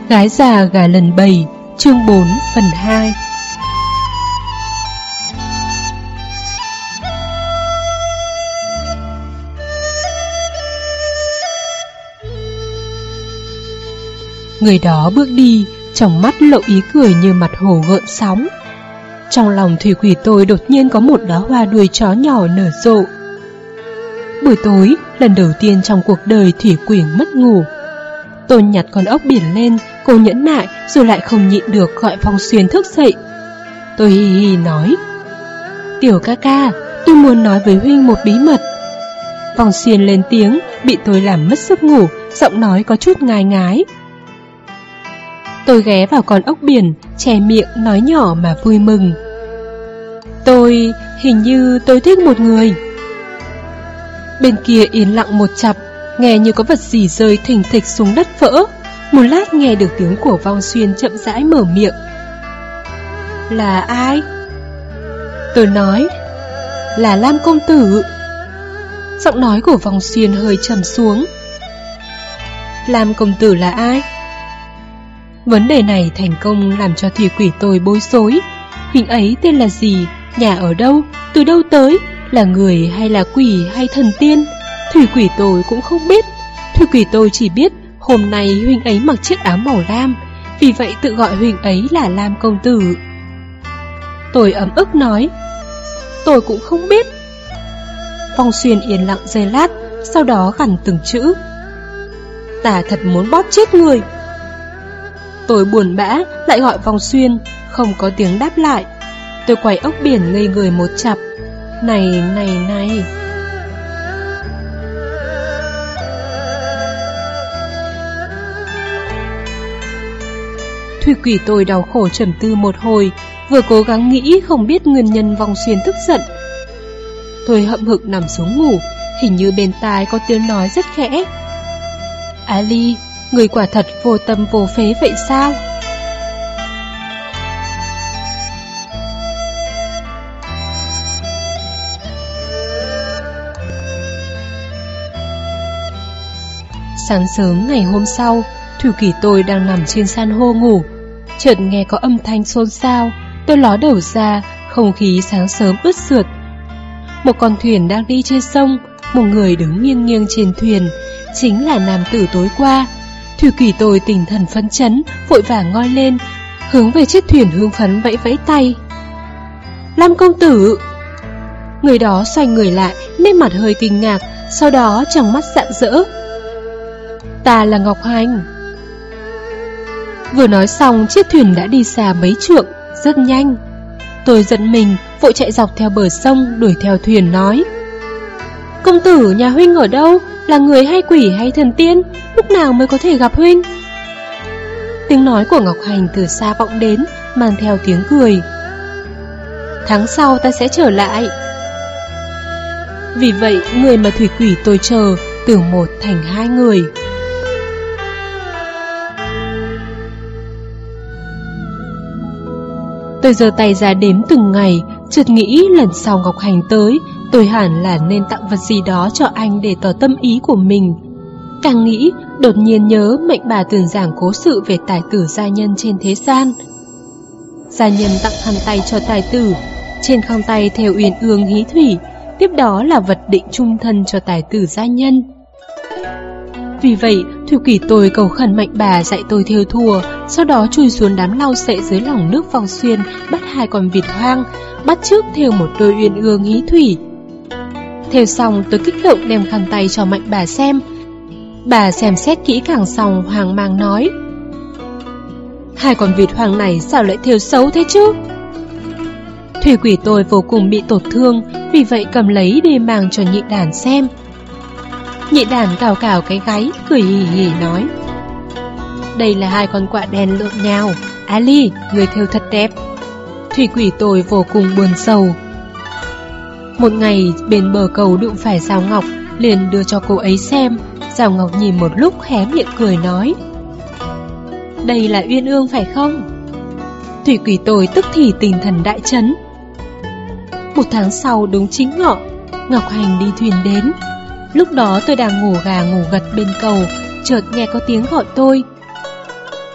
Gái già gà lần 7, chương 4 phần 2. Người đó bước đi, trong mắt lộ ý cười như mặt hồ gợn sóng. Trong lòng thủy quỷ tôi đột nhiên có một đóa hoa đuôi chó nhỏ nở rộ. Buổi tối, lần đầu tiên trong cuộc đời thủy quỷ mất ngủ. Tôi nhặt con ốc biển lên, cô nhẫn nại rồi lại không nhịn được gọi Phong Xuyên thức dậy. Tôi hì hì nói: "Tiểu ca ca, tôi muốn nói với huynh một bí mật." Phong Xuyên lên tiếng, bị tôi làm mất giấc ngủ, giọng nói có chút ngai ngái. Tôi ghé vào con ốc biển, che miệng nói nhỏ mà vui mừng: Hình như tôi thích một người." Bên kia yên lặng một chặp, nghe như có vật gì rơi thình thịch xuống đất vỡ. Một lát nghe được tiếng của Phong Xuyên chậm rãi mở miệng: "Là ai?" Tôi nói: "Là Lam công tử." Giọng nói của Phong Xuyên hơi trầm xuống. "Lam công tử là ai?" Vấn đề này thành công làm cho thủy quỷ tôi bối rối. Huynh ấy tên là gì, nhà ở đâu, từ đâu tới, là người hay là quỷ hay thần tiên? Thủy quỷ tôi cũng không biết. Thủy quỷ tôi chỉ biết hôm nay huynh ấy mặc chiếc áo màu lam, vì vậy tự gọi huynh ấy là Lam công tử. Tôi ấm ức nói: "Tôi cũng không biết." Phong Xuyên yên lặng giây lát, sau đó gằn từng chữ: "Ta thật muốn bóp chết người." Tôi buồn bã lại gọi Phong Xuyên, không có tiếng đáp lại. Tôi quay ốc biển ngây người một chặp. Này. Thủy quỷ tôi đau khổ trầm tư một hồi, vừa cố gắng nghĩ không biết nguyên nhân Phong Xuyên tức giận. Tôi hậm hực nằm xuống ngủ, hình như bên tai có tiếng nói rất khẽ: "Ali, người quả thật vô tâm vô phế vậy sao?" Sáng sớm ngày hôm sau, thủy quỷ tôi đang nằm trên san hô ngủ, chợt nghe có âm thanh xôn xao. Tôi ló đầu ra, không khí sáng sớm ướt sượt. Một con thuyền đang đi trên sông, một người đứng nghiêng nghiêng trên thuyền, chính là nam tử tối qua. Thủy quỷ tôi tinh thần phấn chấn, vội vàng ngoi lên, hướng về chiếc thuyền hưng phấn vẫy vẫy tay: "Lam công tử!" Người đó xoay người lại, nét mặt hơi kinh ngạc, sau đó trong mắt rạng rỡ: "Ta là Ngọc Hành." Vừa nói xong, chiếc thuyền đã đi xa mấy trượng, rất nhanh. Tôi giận mình, vội chạy dọc theo bờ sông, đuổi theo thuyền nói: "Công tử, nhà huynh ở đâu? Là người hay quỷ hay thần tiên? Lúc nào mới có thể gặp huynh?" Tiếng nói của Ngọc Hành từ xa vọng đến, mang theo tiếng cười: "Tháng sau ta sẽ trở lại." Vì vậy, người mà thủy quỷ tôi chờ từ một thành hai người. Tôi giơ tay ra đếm từng ngày, chợt nghĩ lần sau Ngọc Hành tới, tôi hẳn là nên tặng vật gì đó cho anh để tỏ tâm ý của mình. Càng nghĩ, đột nhiên nhớ mệnh bà từng giảng cố sự về tài tử gia nhân trên thế gian. Gia nhân tặng khăn tay cho tài tử, trên khăn tay thêu uyên ương hí thủy, tiếp đó là vật định chung thân cho tài tử gia nhân. Vì vậy, thủy quỷ tôi cầu khẩn mệnh bà dạy tôi thêu thùa, sau đó chui xuống đám lau sậy dưới lòng nước Phong Xuyên, bắt 2 con vịt hoang, bắt chước thêu một đôi uyên ương hí thủy. Thêu xong, tôi kích động đem khăn tay cho mệnh bà xem. Bà xem xét kỹ càng xong, hoang mang nói: "2 con vịt hoang này sao lại thêu xấu thế chứ?" Thủy quỷ tôi vô cùng bị tổn thương, vì vậy cầm lấy để mang cho nhị đàn xem. Nhị đàn cào cào cái gáy, cười hì hì nói: "Đây là 2 con quạ đen lộn nhào, Ali, người thêu thật đẹp." Thủy quỷ tôi vô cùng buồn sầu. Một ngày bên bờ cầu đụng phải Giao Ngọc, liền đưa cho cô ấy xem. Giao Ngọc nhìn một lúc hé miệng cười nói: "Đây là uyên ương phải không?" Thủy quỷ tôi tức thì tinh thần đại chấn. 1 tháng sau đúng chính ngọ, Ngọc Hành đi thuyền đến. Lúc đó tôi đang ngủ gà ngủ gật bên cầu, chợt nghe có tiếng gọi tôi: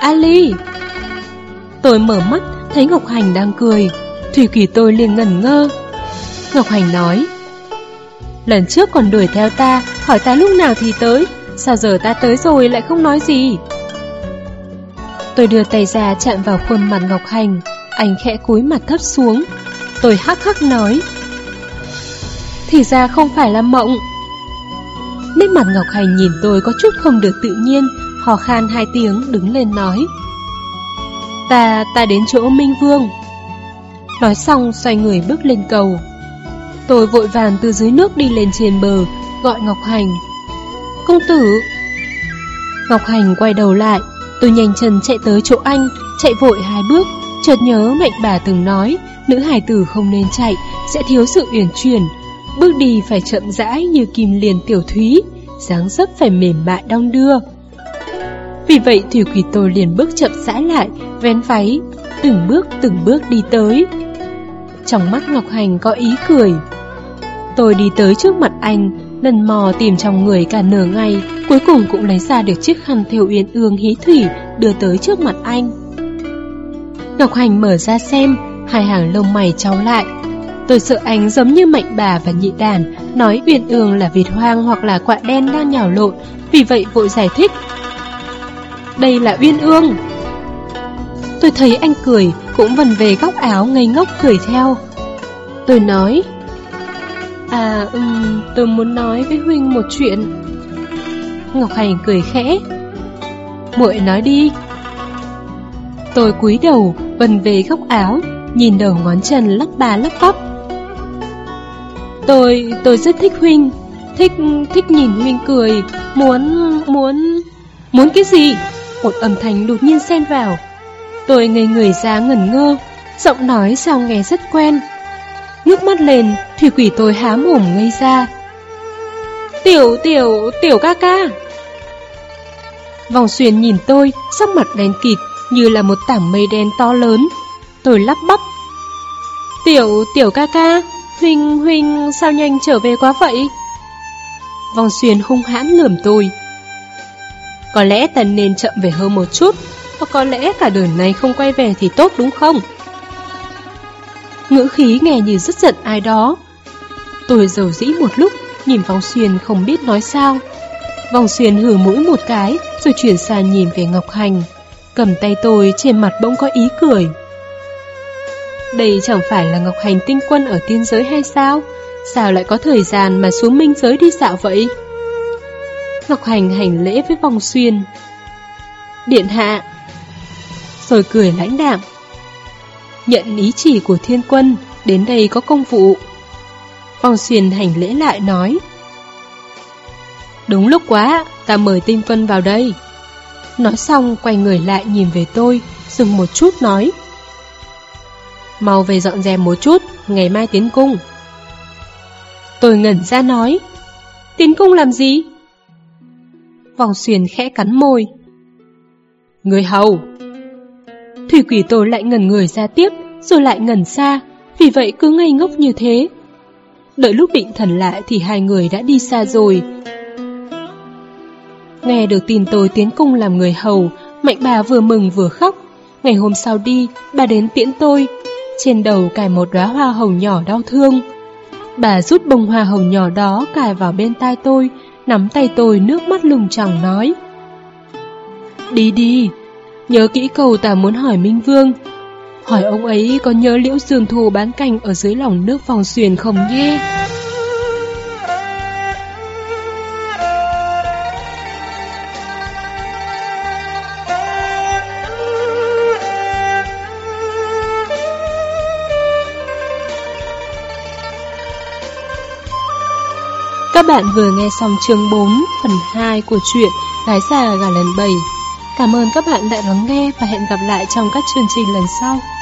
Ali. Tôi mở mắt, thấy Ngọc Hành đang cười. Thủy Kỳ tôi liền ngẩn ngơ. Ngọc Hành nói: lần trước còn đuổi theo ta, hỏi ta lúc nào thì tới, sao giờ ta tới rồi lại không nói gì? Tôi đưa tay ra chạm vào khuôn mặt Ngọc Hành. Anh khẽ cúi mặt thấp xuống. Tôi hắc hắc nói: thì ra không phải là mộng. Nét mặt Ngọc Hành nhìn tôi có chút không được tự nhiên, hò khan 2 tiếng đứng lên nói: Ta đến chỗ Minh Vương. Nói xong xoay người bước lên cầu. Tôi vội vàng từ dưới nước đi lên trên bờ, gọi Ngọc Hành: công tử. Ngọc Hành quay đầu lại. Tôi nhanh chân chạy tới chỗ anh, chạy vội 2 bước, chợt nhớ Mạnh bà từng nói nữ hài tử không nên chạy, sẽ thiếu sự uyển chuyển. Bước đi phải chậm rãi như kim liền tiểu thúy, dáng dấp phải mềm mại đong đưa. Vì vậy Thủy Quỷ tôi liền bước chậm rãi lại, vén váy, từng bước đi tới. Trong mắt Ngọc Hành có ý cười. Tôi đi tới trước mặt anh, lần mò tìm trong người cả nửa ngày, cuối cùng cũng lấy ra được chiếc khăn thêu uyên ương hí thủy, đưa tới trước mặt anh. Ngọc Hành mở ra xem, 2 hàng lông mày chau lại. Tôi sợ anh giống như Mạnh bà và Nhị Đàn, nói uyên ương là vịt hoang hoặc là quạ đen đang nhào lộn, vì vậy vội giải thích: đây là uyên ương. Tôi thấy anh cười, cũng vần về góc áo ngây ngốc cười theo. Tôi nói: tôi muốn nói với huynh một chuyện. Ngọc Hành cười khẽ: muội nói đi. Tôi cúi đầu, vần về góc áo, nhìn đầu ngón chân lắp ba lắp bắp. Tôi rất thích huynh, thích nhìn huynh cười, muốn cái gì? Một âm thanh đột nhiên xen vào. Tôi ngây người ra ngẩn ngơ, giọng nói sao nghe rất quen. Ngước mắt lên, Thủy Quỷ tôi há mồm ngây ra. Tiểu ca ca. Vòng Xuyên nhìn tôi, sắc mặt đen kịt như là một tảng mây đen to lớn. Tôi lắp bắp: Tiểu ca ca, huynh sao nhanh trở về quá vậy? Vòng Xuyên hung hãn lườm tôi: có lẽ ta nên chậm về hơn một chút, hoặc có lẽ cả đời này không quay về thì tốt đúng không? Ngữ khí nghe như rất giận ai đó. Tôi dầu dĩ một lúc, nhìn Vòng Xuyên không biết nói sao. Vòng Xuyên hừ mũi một cái, rồi chuyển sang nhìn về Ngọc Hành. Cầm tay tôi, trên mặt bỗng có ý cười. Đây chẳng phải là Ngọc Hành tinh quân ở tiên giới hay sao? Sao lại có thời gian mà xuống minh giới đi dạo vậy? Ngọc Hành hành lễ với Vòng Xuyên: điện hạ. Rồi cười lãnh đạm: nhận ý chỉ của thiên quân, đến đây có công vụ. Vòng Xuyên hành lễ lại nói: đúng lúc quá, ta mời tinh quân vào đây. Nói xong quay người lại nhìn về tôi, dừng một chút nói: mau về dọn dẹp một chút, ngày mai tiến cung. Tôi ngẩn ra nói: tiến cung làm gì? Vòng Xuyên khẽ cắn môi: người hầu. Thủy Quỷ tôi lại ngẩn người ra tiếp, rồi lại ngẩn xa, vì vậy cứ ngây ngốc như thế. Đợi lúc định thần lại thì 2 người đã đi xa rồi. Nghe được tin tôi tiến cung làm người hầu, Mạnh bà vừa mừng vừa khóc. Ngày hôm sau đi, bà đến tiễn tôi. Trên đầu cài một đóa hoa hồng nhỏ đau thương. Bà rút bông hoa hồng nhỏ đó cài vào bên tai tôi, nắm tay tôi nước mắt lưng tròng nói: đi đi, nhớ kỹ câu ta muốn hỏi Minh Vương. Hỏi ông ấy có nhớ Liễu Dương Thù bán canh ở dưới lòng nước Vòng Xuyên không nhé. Các bạn vừa nghe xong chương 4 phần 2 của truyện Gái già gả lần 7. Cảm ơn các bạn đã lắng nghe và hẹn gặp lại trong các chương trình lần sau.